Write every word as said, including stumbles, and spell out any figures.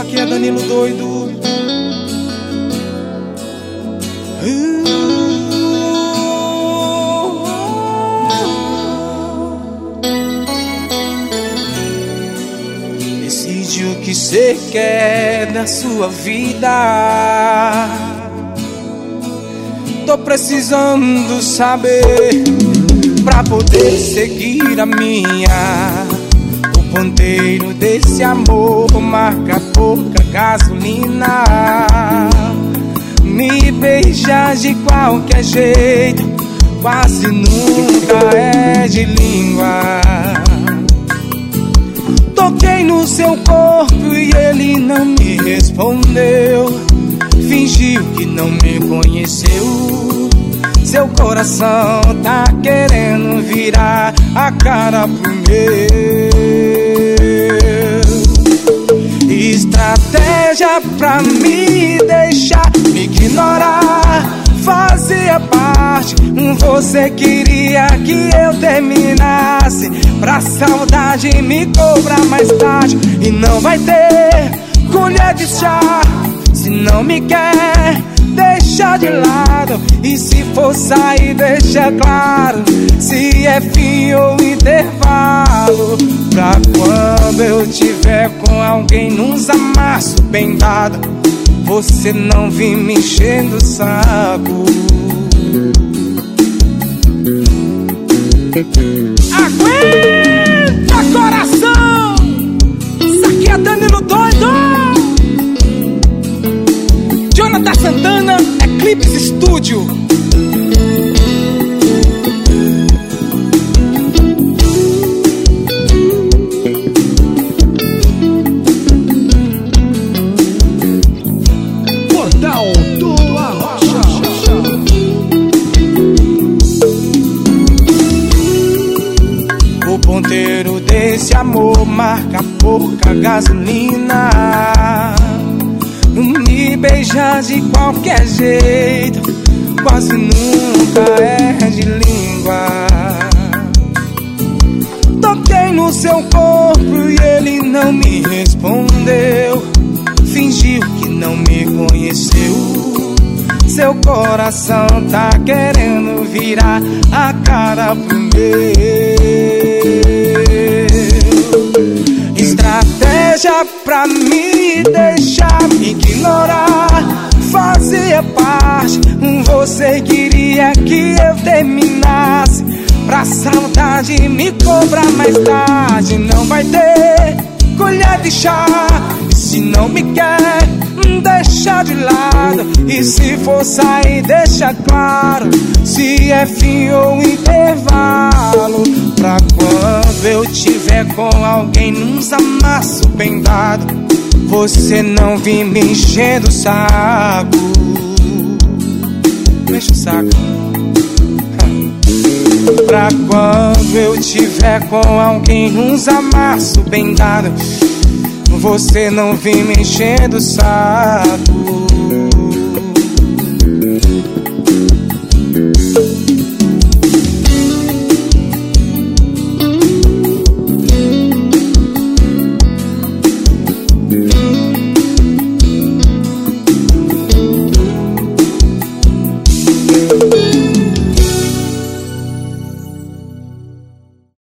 aqui é Danilo Doido. Decide o que cê quer da sua vida. Tô precisando saber pra poder seguir a minha. O ponteiro desse amor marca pouca gasolina. Me beija de qualquer jeito, quase nunca é de língua. Toquei no seu corpo e ele não me respondeu. Fingiu que não me conheceu. Seu coração tá querendo virar a cara pro meu. Estratégia pra me deixar me ignorar fazia parte. Você queria que eu terminasse pra saudade me cobrar mais tarde. E não vai ter colher de chá se não me quer deixar de lado. E se for sair, deixa claro se é fim ou intervalo. Pra quando eu tiver com alguém nos amassos bem dado, você não vir me enchendo o saco. Aguenta, coração! Isso aqui é Danilo Doido. Jonathan Santana, Eclipse Studio. Portal do Arrocha. O ponteiro desse amor marca pouca gasolina. Me beijar de qualquer jeito, quase nunca é de língua. Toquei no seu corpo e ele não me respondeu. Fingiu que não me conheceu. Seu coração tá querendo virar a cara pro meu. Estratégia pra me deixar me ignorar fazia parte. Você queria que eu terminasse pra saudade me cobrar mais tarde. Não vai ter colher de chá se não me quer deixar de lado. E se for sair, deixa claro se é fim ou intervalo. Pra quando eu tiver com alguém nos amassos bem dado, você não vir me enchendo o saco. Mexe o saco. Pra quando eu tiver com alguém nos amassos bem dado, você não vir me enchendo o saco.